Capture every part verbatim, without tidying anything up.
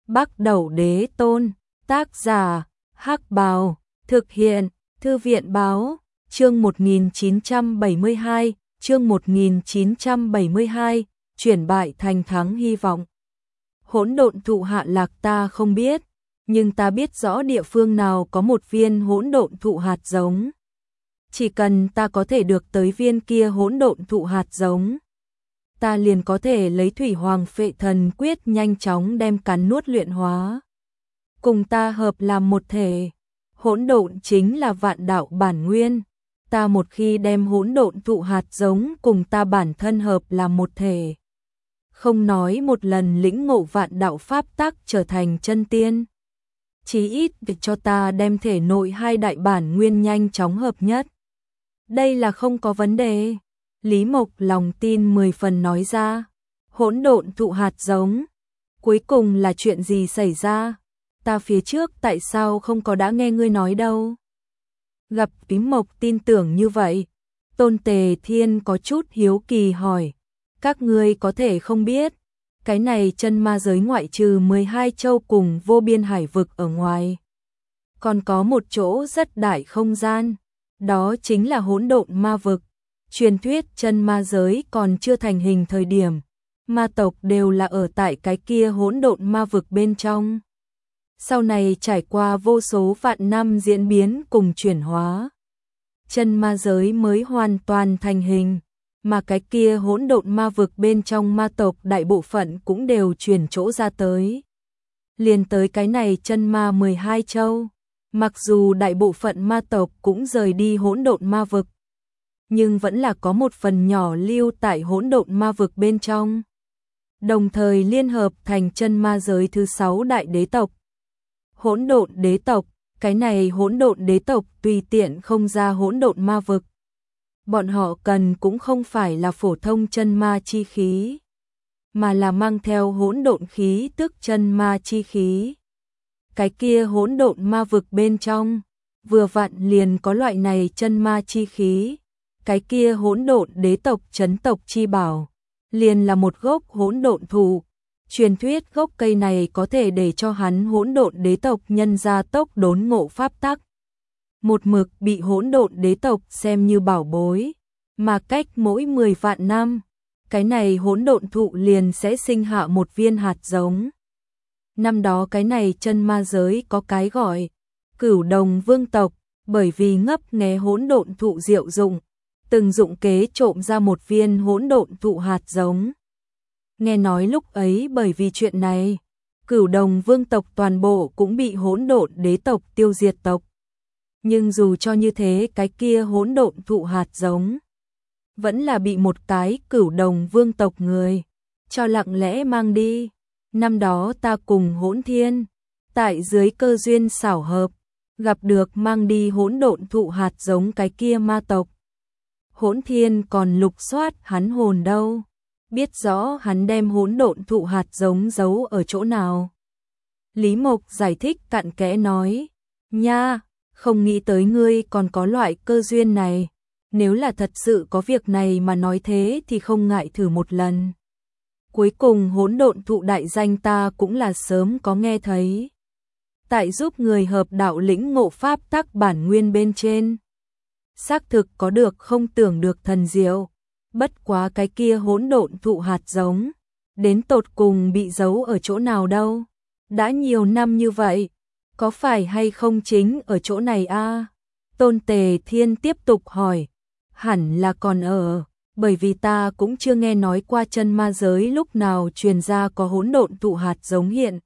Bắc Đẩu Đế Tôn, tác giả, Hắc Bào, thực hiện, Thư viện báo, chương một nghìn chín trăm bảy mươi hai, chương một nghìn chín trăm bảy mươi hai, chuyển bại thành thắng hy vọng. Hỗn độn thụ hạ lạc ta không biết, nhưng ta biết rõ địa phương nào có một viên hỗn độn thụ hạt giống. Chỉ cần ta có thể được tới viên kia hỗn độn thụ hạt giống, ta liền có thể lấy Thủy Hoàng Phệ Thần Quyết nhanh chóng đem cắn nuốt luyện hóa. Cùng ta hợp làm một thể, hỗn độn chính là vạn đạo bản nguyên, ta một khi đem hỗn độn thụ hạt giống cùng ta bản thân hợp làm một thể, không nói một lần lĩnh ngộ vạn đạo pháp tắc trở thành chân tiên, chí ít để cho ta đem thể nội hai đại bản nguyên nhanh chóng hợp nhất. Đây là không có vấn đề. Lý Mộc lòng tin mười phần nói ra. Hỗn độn thụ hạt giống, cuối cùng là chuyện gì xảy ra? Ta phía trước tại sao không có đã nghe ngươi nói đâu? Gặp Lý Mộc tin tưởng như vậy, Tôn Tề Thiên có chút hiếu kỳ hỏi, các ngươi có thể không biết, cái này chân ma giới ngoại trừ mười hai châu cùng vô biên hải vực ở ngoài, còn có một chỗ rất đại không gian, đó chính là hỗn độn ma vực. Truyền thuyết chân ma giới còn chưa thành hình thời điểm, ma tộc đều là ở tại cái kia hỗn độn ma vực bên trong. Sau này trải qua vô số vạn năm diễn biến cùng chuyển hóa, chân ma giới mới hoàn toàn thành hình, mà cái kia hỗn độn ma vực bên trong ma tộc đại bộ phận cũng đều chuyển chỗ ra tới. Liền tới cái này chân ma mười hai châu, mặc dù đại bộ phận ma tộc cũng rời đi hỗn độn ma vực, nhưng vẫn là có một phần nhỏ lưu tại hỗn độn ma vực bên trong, đồng thời liên hợp thành chân ma giới thứ sáu đại đế tộc. Hỗn độn đế tộc, cái này hỗn độn đế tộc tùy tiện không ra hỗn độn ma vực. Bọn họ cần cũng không phải là phổ thông chân ma chi khí, mà là mang theo hỗn độn khí tức chân ma chi khí. Cái kia hỗn độn ma vực bên trong, vừa vặn liền có loại này chân ma chi khí. Cái kia hỗn độn đế tộc chấn tộc chi bảo, liền là một gốc hỗn độn thụ. Truyền thuyết gốc cây này có thể để cho hắn hỗn độn đế tộc nhân ra tốc đốn ngộ pháp tắc. Một mực bị hỗn độn đế tộc xem như bảo bối, mà cách mỗi mười vạn năm, cái này hỗn độn thụ liền sẽ sinh hạ một viên hạt giống. Năm đó cái này chân ma giới có cái gọi Cửu Đồng Vương tộc, bởi vì ngấp nghé hỗn độn thụ diệu dụng, từng dụng kế trộm ra một viên hỗn độn thụ hạt giống. Nghe nói lúc ấy bởi vì chuyện này, Cửu Đồng Vương tộc toàn bộ cũng bị hỗn độn đế tộc tiêu diệt tộc. Nhưng dù cho như thế, cái kia hỗn độn thụ hạt giống vẫn là bị một cái Cửu Đồng Vương tộc người cho lặng lẽ mang đi. Năm đó ta cùng Hỗn Thiên tại dưới cơ duyên xảo hợp gặp được mang đi hỗn độn thụ hạt giống cái kia ma tộc. Hỗn Thiên còn lục soát hắn hồn đâu, biết rõ hắn đem hỗn độn thụ hạt giống giấu ở chỗ nào. Lý Mộc giải thích cặn kẽ nói, nha, không nghĩ tới ngươi còn có loại cơ duyên này, nếu là thật sự có việc này mà nói thế thì không ngại thử một lần. Cuối cùng hỗn độn thụ đại danh ta cũng là sớm có nghe thấy. Tại giúp người hợp đạo lĩnh ngộ pháp tắc bản nguyên bên trên, xác thực có được không tưởng được thần diệu. Bất quá cái kia hỗn độn thụ hạt giống, đến tột cùng bị giấu ở chỗ nào đâu? Đã nhiều năm như vậy, có phải hay không chính ở chỗ này a? À? Tôn Tề Thiên tiếp tục hỏi, hẳn là còn ở, bởi vì ta cũng chưa nghe nói qua chân ma giới lúc nào truyền ra có hỗn độn thụ hạt giống hiện.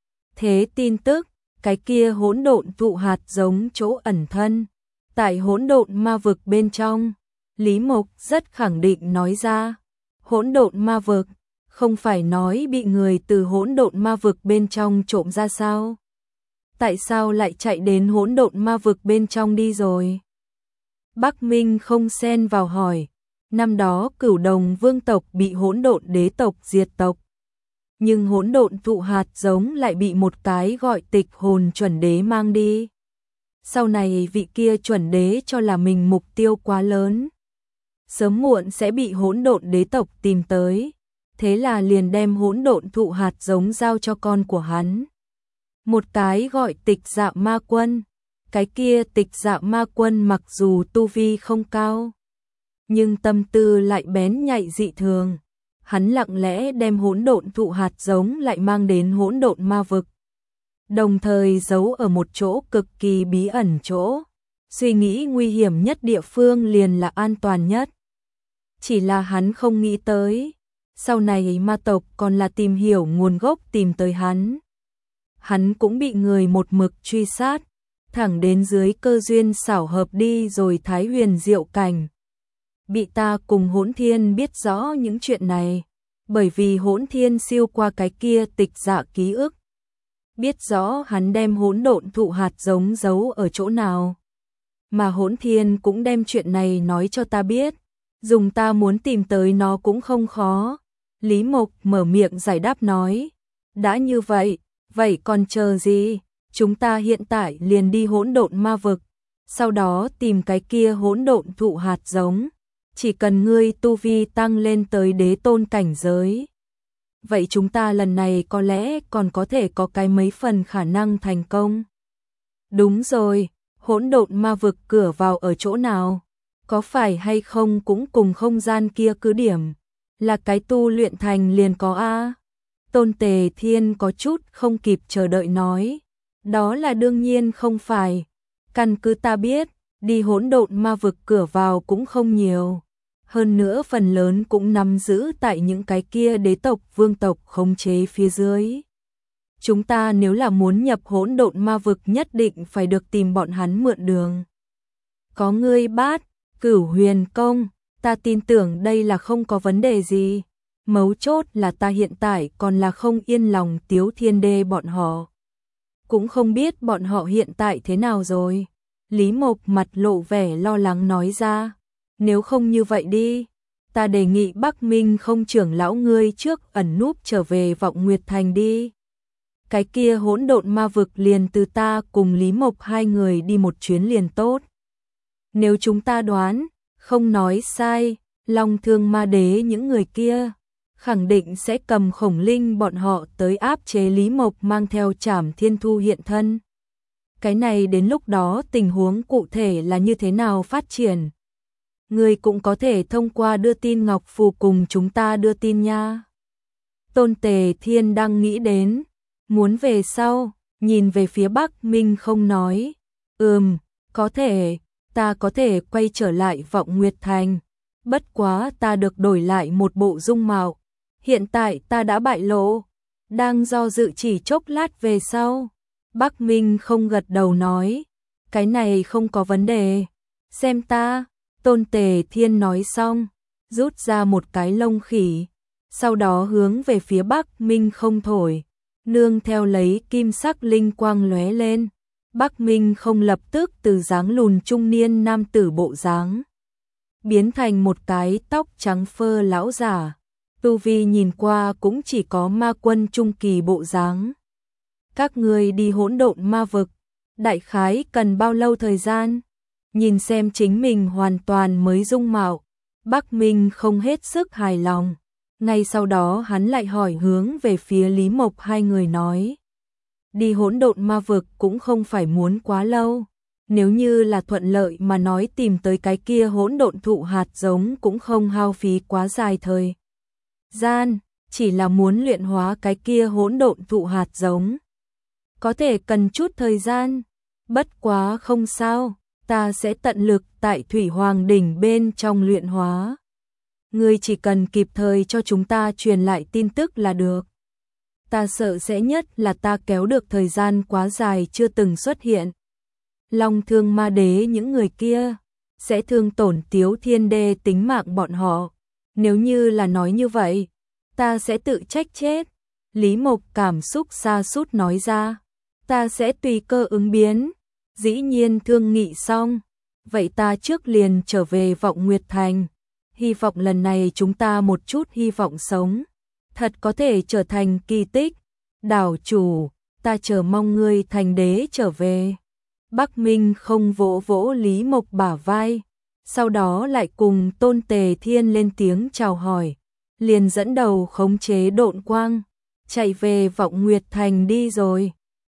Thế tin tức, cái kia hỗn độn thụ hạt giống chỗ ẩn thân, tại hỗn độn ma vực bên trong. Lý Mộc rất khẳng định nói ra, hỗn độn ma vực, không phải nói bị người từ hỗn độn ma vực bên trong trộm ra sao? Tại sao lại chạy đến hỗn độn ma vực bên trong đi rồi? Bắc Minh không xen vào hỏi, năm đó Cửu Đồng Vương tộc bị hỗn độn đế tộc diệt tộc, nhưng hỗn độn thụ hạt giống lại bị một cái gọi Tịch Hồn chuẩn đế mang đi. Sau này vị kia chuẩn đế cho là mình mục tiêu quá lớn, sớm muộn sẽ bị hỗn độn đế tộc tìm tới, thế là liền đem hỗn độn thụ hạt giống giao cho con của hắn, Một cái gọi Tịch Dạ Ma Quân. Cái kia Tịch Dạ Ma Quân mặc dù tu vi không cao, nhưng tâm tư lại bén nhạy dị thường. Hắn lặng lẽ đem hỗn độn thụ hạt giống lại mang đến hỗn độn ma vực, đồng thời giấu ở một chỗ cực kỳ bí ẩn chỗ. Suy nghĩ nguy hiểm nhất địa phương liền là an toàn nhất. Chỉ là hắn không nghĩ tới, sau này ma tộc còn là tìm hiểu nguồn gốc tìm tới hắn. Hắn cũng bị người một mực truy sát, thẳng đến dưới cơ duyên xảo hợp đi rồi Thái Huyền Diệu Cảnh. Bị ta cùng Hỗn Thiên biết rõ những chuyện này, bởi vì Hỗn Thiên siêu qua cái kia Tịch Dạ ký ức, biết rõ hắn đem hỗn độn thụ hạt giống giấu ở chỗ nào. Mà Hỗn Thiên cũng đem chuyện này nói cho ta biết, dùng ta muốn tìm tới nó cũng không khó. Lý Mộc mở miệng giải đáp nói, đã như vậy, vậy còn chờ gì? Chúng ta hiện tại liền đi hỗn độn ma vực, sau đó tìm cái kia hỗn độn thụ hạt giống. Chỉ cần ngươi tu vi tăng lên tới đế tôn cảnh giới, vậy chúng ta lần này có lẽ còn có thể có cái mấy phần khả năng thành công. Đúng rồi, hỗn độn ma vực cửa vào ở chỗ nào? Có phải hay không cũng cùng không gian kia cứ điểm, là cái tu luyện thành liền có a? Tôn Tề Thiên có chút không kịp chờ đợi nói, đó là đương nhiên không phải. Căn cứ ta biết, đi hỗn độn ma vực cửa vào cũng không nhiều. Hơn nữa phần lớn cũng nắm giữ tại những cái kia đế tộc vương tộc khống chế phía dưới. Chúng ta nếu là muốn nhập hỗn độn ma vực nhất định phải được tìm bọn hắn mượn đường. Có ngươi Bát, Cửu Huyền Công, ta tin tưởng đây là không có vấn đề gì. Mấu chốt là ta hiện tại còn là không yên lòng Tiếu Thiên Đê bọn họ. Cũng không biết bọn họ hiện tại thế nào rồi. Lý Mộc mặt lộ vẻ lo lắng nói ra. Nếu không như vậy đi, ta đề nghị Bắc Minh không trưởng lão ngươi trước ẩn núp trở về Vọng Nguyệt Thành đi. Cái kia hỗn độn ma vực liền từ ta cùng Lý Mộc hai người đi một chuyến liền tốt. Nếu chúng ta đoán, không nói sai, Long Thương Ma Đế những người kia khẳng định sẽ cầm Khổng Linh bọn họ tới áp chế Lý Mộc mang theo Trảm Thiên Thu hiện thân. Cái này đến lúc đó tình huống cụ thể là như thế nào phát triển? Người cũng có thể thông qua đưa tin Ngọc Phù cùng chúng ta đưa tin nha. Tôn Tề Thiên đang nghĩ đến, muốn về sau, nhìn về phía Bắc Minh không nói. Ừm, có thể, ta có thể quay trở lại Vọng Nguyệt Thành. Bất quá ta được đổi lại một bộ dung mạo. Hiện tại ta đã bại lộ, đang do dự chỉ chốc lát về sau. Bắc Minh không gật đầu nói, cái này không có vấn đề, xem ta. Tôn Tề Thiên nói xong, rút ra một cái lông khỉ, sau đó hướng về phía Bắc Minh không thổi, nương theo lấy kim sắc linh quang lóe lên. Bắc Minh không lập tức từ dáng lùn trung niên nam tử bộ dáng, biến thành một cái tóc trắng phơ lão giả. Tu vi nhìn qua cũng chỉ có ma quân trung kỳ bộ dáng. Các ngươi đi hỗn độn ma vực, đại khái cần bao lâu thời gian? Nhìn xem chính mình hoàn toàn mới dung mạo, Bắc Minh không hết sức hài lòng. Ngay sau đó hắn lại hỏi hướng về phía Lý Mộc hai người nói. Đi hỗn độn ma vực cũng không phải muốn quá lâu. Nếu như là thuận lợi mà nói tìm tới cái kia hỗn độn thụ hạt giống cũng không hao phí quá dài thời gian, chỉ là muốn luyện hóa cái kia hỗn độn thụ hạt giống. Có thể cần chút thời gian, bất quá không sao, ta sẽ tận lực tại Thủy Hoàng đỉnh bên trong luyện hóa. Ngươi chỉ cần kịp thời cho chúng ta truyền lại tin tức là được. Ta sợ sẽ nhất là ta kéo được thời gian quá dài chưa từng xuất hiện. Long Thương Ma Đế những người kia sẽ thương tổn Tiếu Thiên Đê tính mạng bọn họ. Nếu như là nói như vậy, ta sẽ tự trách chết. Lý Mộc cảm xúc sa sút nói ra, ta sẽ tùy cơ ứng biến. Dĩ nhiên thương nghị xong, vậy ta trước liền trở về Vọng Nguyệt Thành. Hy vọng lần này chúng ta một chút hy vọng sống, thật có thể trở thành kỳ tích. Đảo chủ, ta chờ mong ngươi thành đế trở về. Bắc Minh không vỗ vỗ Lý Mộc bả vai, sau đó lại cùng Tôn Tề Thiên lên tiếng chào hỏi, liền dẫn đầu khống chế độn quang, chạy về Vọng Nguyệt Thành đi rồi.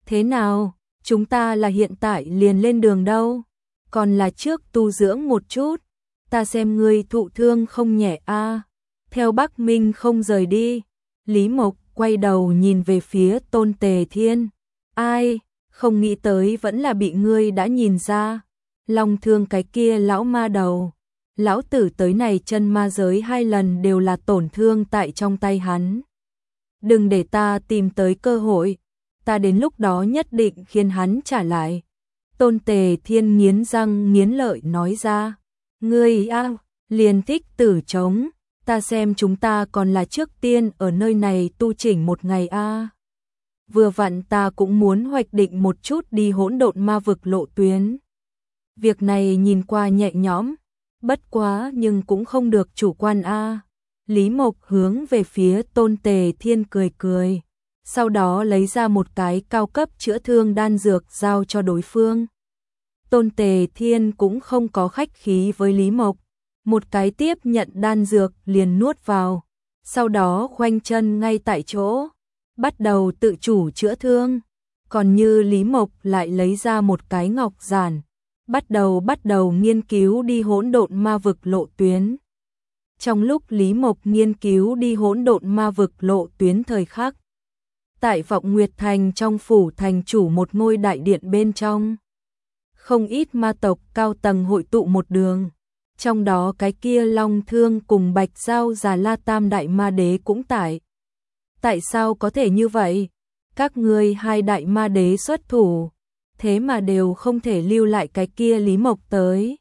Thế nào, chúng ta là hiện tại liền lên đường đâu, còn là trước tu dưỡng một chút, ta xem ngươi thụ thương không nhẹ a. Theo Bắc Minh không rời đi, Lý Mộc quay đầu nhìn về phía Tôn Tề Thiên. Ai, không nghĩ tới vẫn là bị ngươi đã nhìn ra. Long thương cái kia lão ma đầu. Lão tử tới này chân ma giới hai lần đều là tổn thương tại trong tay hắn. Đừng để ta tìm tới cơ hội. Ta đến lúc đó nhất định khiến hắn trả lại. Tôn Tề Thiên nghiến răng nghiến lợi nói ra. Ngươi a, liền thích tử trống. Ta xem chúng ta còn là trước tiên ở nơi này tu chỉnh một ngày a. Vừa vặn ta cũng muốn hoạch định một chút đi hỗn độn ma vực lộ tuyến. Việc này nhìn qua nhẹ nhõm, bất quá nhưng cũng không được chủ quan a. Lý Mộc hướng về phía Tôn Tề Thiên cười cười, sau đó lấy ra một cái cao cấp chữa thương đan dược giao cho đối phương. Tôn Tề Thiên cũng không có khách khí với Lý Mộc, một cái tiếp nhận đan dược liền nuốt vào, sau đó khoanh chân ngay tại chỗ, bắt đầu tự chủ chữa thương. Còn như Lý Mộc lại lấy ra một cái ngọc giản, bắt đầu bắt đầu nghiên cứu đi hỗn độn ma vực lộ tuyến. Trong lúc Lý Mộc nghiên cứu đi hỗn độn ma vực lộ tuyến thời khắc, tại Vọng Nguyệt Thành trong phủ thành chủ một ngôi đại điện bên trong, không ít ma tộc cao tầng hội tụ một đường, trong đó cái kia Long Thương cùng Bạch Giao Già La Tam đại ma đế cũng tại. Tại sao có thể như vậy? Các ngươi hai đại ma đế xuất thủ, thế mà đều không thể lưu lại cái kia Lý Mộc tới.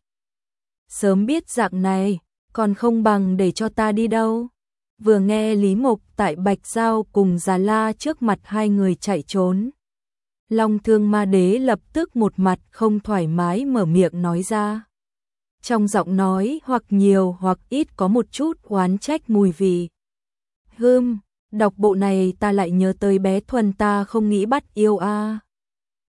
Sớm biết dạng này, còn không bằng để cho ta đi đâu. Vừa nghe Lý Mộc tại Bạch Giao cùng Già La trước mặt hai người chạy trốn, Long Thương ma đế lập tức một mặt không thoải mái mở miệng nói ra. Trong giọng nói hoặc nhiều hoặc ít có một chút oán trách mùi vị. Hừm, đọc bộ này ta lại nhớ tới bé Thuần ta không nghĩ bắt yêu a.